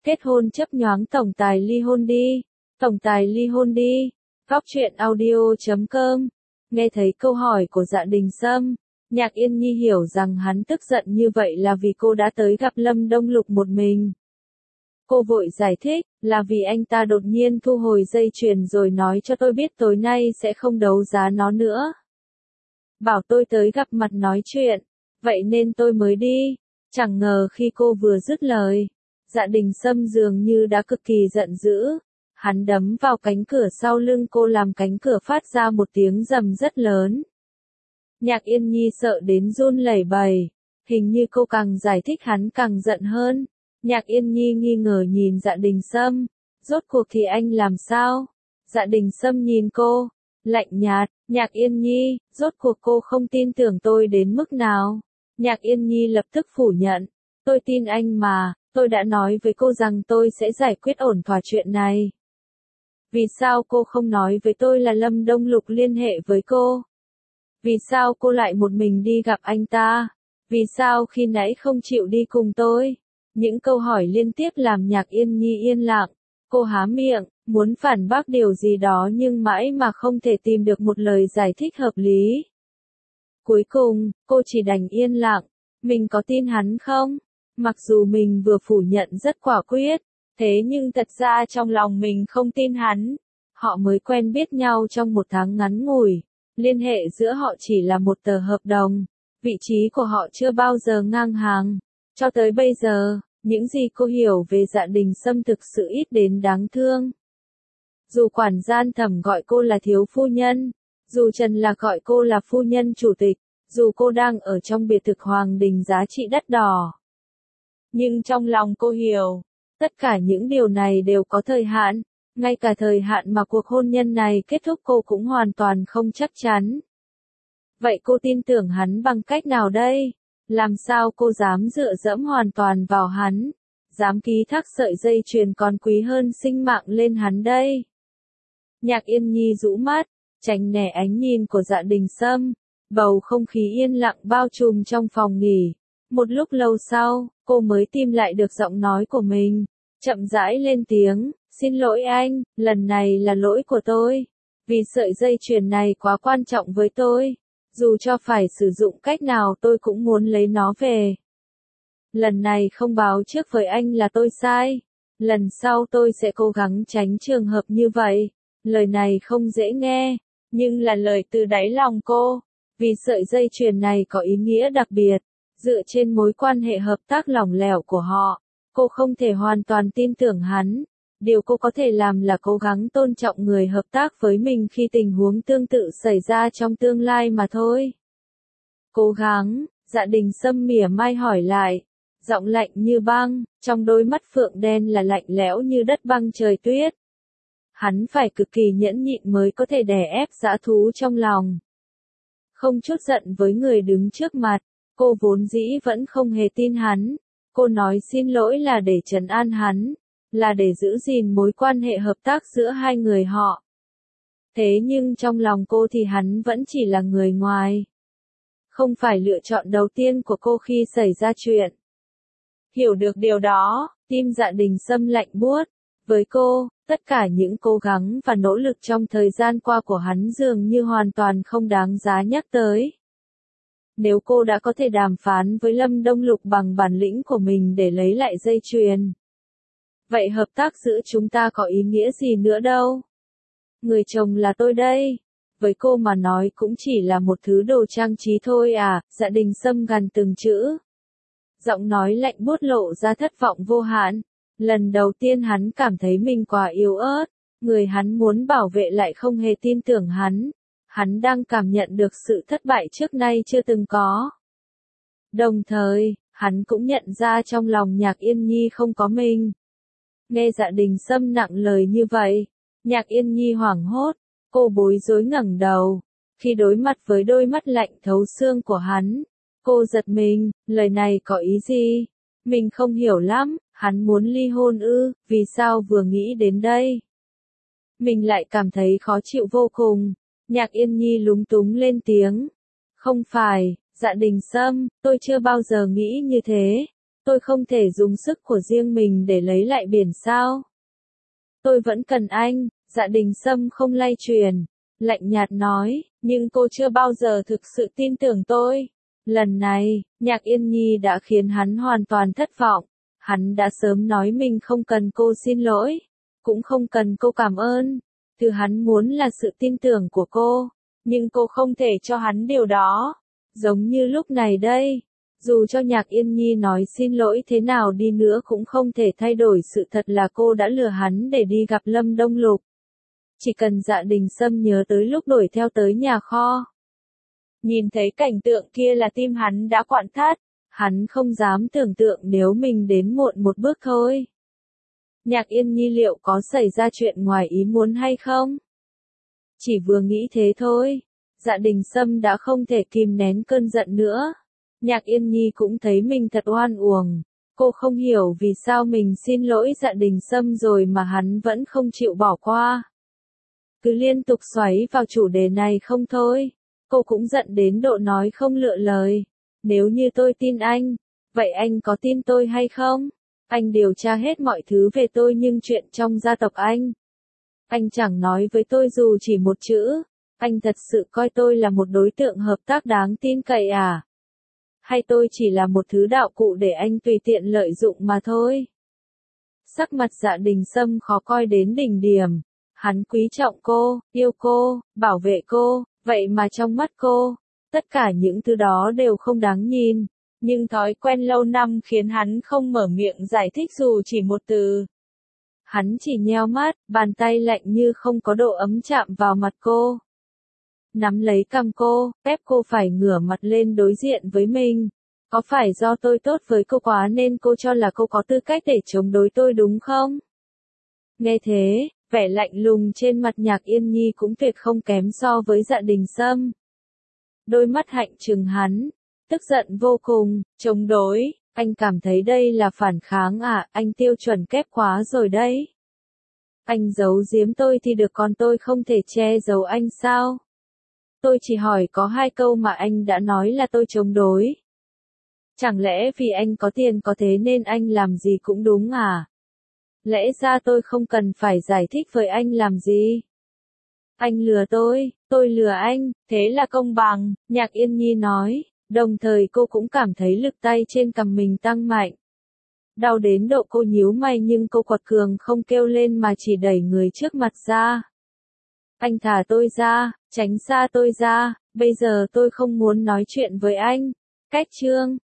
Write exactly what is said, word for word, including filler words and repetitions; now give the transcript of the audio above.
Kết hôn chấp nhoáng tổng tài ly hôn đi. Tổng tài ly hôn đi. Góc truyện audio chấm com. Nghe thấy câu hỏi của Dạ Đình Sâm, Nhạc Yên Nhi hiểu rằng hắn tức giận như vậy là vì cô đã tới gặp Lâm Đông Lục một mình. Cô vội giải thích, là vì anh ta đột nhiên thu hồi dây chuyền rồi nói cho tôi biết tối nay sẽ không đấu giá nó nữa. Bảo tôi tới gặp mặt nói chuyện, vậy nên tôi mới đi. Chẳng ngờ khi cô vừa dứt lời, Dạ Đình Sâm dường như đã cực kỳ giận dữ. Hắn đấm vào cánh cửa sau lưng cô làm cánh cửa phát ra một tiếng rầm rất lớn. Nhạc Yên Nhi sợ đến run lẩy bẩy, hình như cô càng giải thích hắn càng giận hơn. Nhạc Yên Nhi nghi ngờ nhìn Dạ Đình Sâm, rốt cuộc thì anh làm sao? Dạ Đình Sâm nhìn cô, lạnh nhạt, Nhạc Yên Nhi, rốt cuộc cô không tin tưởng tôi đến mức nào? Nhạc Yên Nhi lập tức phủ nhận, tôi tin anh mà, tôi đã nói với cô rằng tôi sẽ giải quyết ổn thỏa chuyện này. Vì sao cô không nói với tôi là Lâm Đông Lục liên hệ với cô? Vì sao cô lại một mình đi gặp anh ta? Vì sao khi nãy không chịu đi cùng tôi? Những câu hỏi liên tiếp làm Nhạc Yên Nhi yên lặng. Cô há miệng, muốn phản bác điều gì đó nhưng mãi mà không thể tìm được một lời giải thích hợp lý. Cuối cùng, cô chỉ đành yên lặng. Mình có tin hắn không? Mặc dù mình vừa phủ nhận rất quả quyết, thế nhưng thật ra trong lòng mình không tin hắn. Họ mới quen biết nhau trong một tháng ngắn ngủi. Liên hệ giữa họ chỉ là một tờ hợp đồng. Vị trí của họ chưa bao giờ ngang hàng. Cho tới bây giờ, những gì cô hiểu về Dạ Đình Sâm thực sự ít đến đáng thương. Dù quản gian Thẩm gọi cô là thiếu phu nhân, dù Trần Lạc gọi cô là phu nhân chủ tịch, dù cô đang ở trong biệt thự hoàng đình giá trị đắt đỏ. Nhưng trong lòng cô hiểu, tất cả những điều này đều có thời hạn, ngay cả thời hạn mà cuộc hôn nhân này kết thúc cô cũng hoàn toàn không chắc chắn. Vậy cô tin tưởng hắn bằng cách nào đây? Làm sao cô dám dựa dẫm hoàn toàn vào hắn, dám ký thác sợi dây chuyền còn quý hơn sinh mạng lên hắn đây? Nhạc Yên Nhi rũ mắt, tránh né ánh nhìn của Dạ Đình Sâm, bầu không khí yên lặng bao trùm trong phòng nghỉ. Một lúc lâu sau, cô mới tìm lại được giọng nói của mình, chậm rãi lên tiếng, xin lỗi anh, lần này là lỗi của tôi, vì sợi dây chuyền này quá quan trọng với tôi. Dù cho phải sử dụng cách nào tôi cũng muốn lấy nó về. Lần này không báo trước với anh là tôi sai. Lần sau tôi sẽ cố gắng tránh trường hợp như vậy. Lời này không dễ nghe, nhưng là lời từ đáy lòng cô. Vì sợi dây chuyền này có ý nghĩa đặc biệt. Dựa trên mối quan hệ hợp tác lỏng lẻo của họ, cô không thể hoàn toàn tin tưởng hắn. Điều cô có thể làm là cố gắng tôn trọng người hợp tác với mình khi tình huống tương tự xảy ra trong tương lai mà thôi. Cố gắng, Dạ Đình Sâm mỉa mai hỏi lại, giọng lạnh như băng, trong đôi mắt phượng đen là lạnh lẽo như đất băng trời tuyết. Hắn phải cực kỳ nhẫn nhịn mới có thể đè ép dã thú trong lòng. Không chút giận với người đứng trước mặt, cô vốn dĩ vẫn không hề tin hắn. Cô nói xin lỗi là để trấn an hắn, là để giữ gìn mối quan hệ hợp tác giữa hai người họ. Thế nhưng trong lòng cô thì hắn vẫn chỉ là người ngoài. Không phải lựa chọn đầu tiên của cô khi xảy ra chuyện. Hiểu được điều đó, tim Dạ Đình Sâm lạnh buốt. Với cô, tất cả những cố gắng và nỗ lực trong thời gian qua của hắn dường như hoàn toàn không đáng giá nhắc tới. Nếu cô đã có thể đàm phán với Lâm Đông Lục bằng bản lĩnh của mình để lấy lại dây chuyền, vậy hợp tác giữa chúng ta có ý nghĩa gì nữa đâu? Người chồng là tôi đây. Với cô mà nói cũng chỉ là một thứ đồ trang trí thôi à, Dạ Đình Sâm gằn từng chữ. Giọng nói lạnh buốt lộ ra thất vọng vô hạn. Lần đầu tiên hắn cảm thấy mình quá yếu ớt. Người hắn muốn bảo vệ lại không hề tin tưởng hắn. Hắn đang cảm nhận được sự thất bại trước nay chưa từng có. Đồng thời, hắn cũng nhận ra trong lòng Nhạc Yên Nhi không có mình. Nghe Dạ Đình Sâm nặng lời như vậy, Nhạc Yên Nhi hoảng hốt, cô bối rối ngẩng đầu. Khi đối mặt với đôi mắt lạnh thấu xương của hắn, cô giật mình, lời này có ý gì? Mình không hiểu lắm, hắn muốn ly hôn ư, vì sao vừa nghĩ đến đây? Mình lại cảm thấy khó chịu vô cùng. Nhạc Yên Nhi lúng túng lên tiếng. Không phải, Dạ Đình Sâm, tôi chưa bao giờ nghĩ như thế. Tôi không thể dùng sức của riêng mình để lấy lại biển sao? Tôi vẫn cần anh, Dạ Đình Sâm không lay truyền, lạnh nhạt nói, nhưng cô chưa bao giờ thực sự tin tưởng tôi. Lần này, Nhạc Yên Nhi đã khiến hắn hoàn toàn thất vọng. Hắn đã sớm nói mình không cần cô xin lỗi, cũng không cần cô cảm ơn. Thứ hắn muốn là sự tin tưởng của cô, nhưng cô không thể cho hắn điều đó. Giống như lúc này đây, dù cho Nhạc Yên Nhi nói xin lỗi thế nào đi nữa cũng không thể thay đổi sự thật là cô đã lừa hắn để đi gặp Lâm Đông Lục. Chỉ cần Dạ Đình Sâm nhớ tới lúc đuổi theo tới nhà kho. Nhìn thấy cảnh tượng kia là tim hắn đã quặn thắt, hắn không dám tưởng tượng nếu mình đến muộn một bước thôi. Nhạc Yên Nhi liệu có xảy ra chuyện ngoài ý muốn hay không? Chỉ vừa nghĩ thế thôi, Dạ Đình Sâm đã không thể kìm nén cơn giận nữa. Nhạc Yên Nhi cũng thấy mình thật oan uổng, cô không hiểu vì sao mình xin lỗi Dạ Đình Sâm rồi mà hắn vẫn không chịu bỏ qua. Cứ liên tục xoáy vào chủ đề này không thôi, cô cũng giận đến độ nói không lựa lời. Nếu như tôi tin anh, vậy anh có tin tôi hay không? Anh điều tra hết mọi thứ về tôi nhưng chuyện trong gia tộc anh, anh chẳng nói với tôi dù chỉ một chữ. Anh thật sự coi tôi là một đối tượng hợp tác đáng tin cậy à? Hay tôi chỉ là một thứ đạo cụ để anh tùy tiện lợi dụng mà thôi? Sắc mặt Dạ Đình Sâm khó coi đến đỉnh điểm. Hắn quý trọng cô, yêu cô, bảo vệ cô, vậy mà trong mắt cô, tất cả những thứ đó đều không đáng nhìn. Nhưng thói quen lâu năm khiến hắn không mở miệng giải thích dù chỉ một từ. Hắn chỉ nheo mắt, bàn tay lạnh như không có độ ấm chạm vào mặt cô. Nắm lấy cằm cô, ép cô phải ngửa mặt lên đối diện với mình. Có phải do tôi tốt với cô quá nên cô cho là cô có tư cách để chống đối tôi đúng không? Nghe thế, vẻ lạnh lùng trên mặt Nhạc Yên Nhi cũng tuyệt không kém so với Dạ Đình Sâm. Đôi mắt hạnh trừng hắn, tức giận vô cùng, chống đối, anh cảm thấy đây là phản kháng à, anh tiêu chuẩn kép quá rồi đấy. Anh giấu giếm tôi thì được còn tôi không thể che giấu anh sao? Tôi chỉ hỏi có hai câu mà anh đã nói là tôi chống đối. Chẳng lẽ vì anh có tiền có thế nên anh làm gì cũng đúng à? Lẽ ra tôi không cần phải giải thích với anh làm gì? Anh lừa tôi, tôi lừa anh, thế là công bằng, Nhạc Yên Nhi nói, đồng thời cô cũng cảm thấy lực tay trên cằm mình tăng mạnh. Đau đến độ cô nhíu mày nhưng cô quật cường không kêu lên mà chỉ đẩy người trước mặt ra. Anh thả tôi ra, tránh xa tôi ra, bây giờ tôi không muốn nói chuyện với anh. Cách chương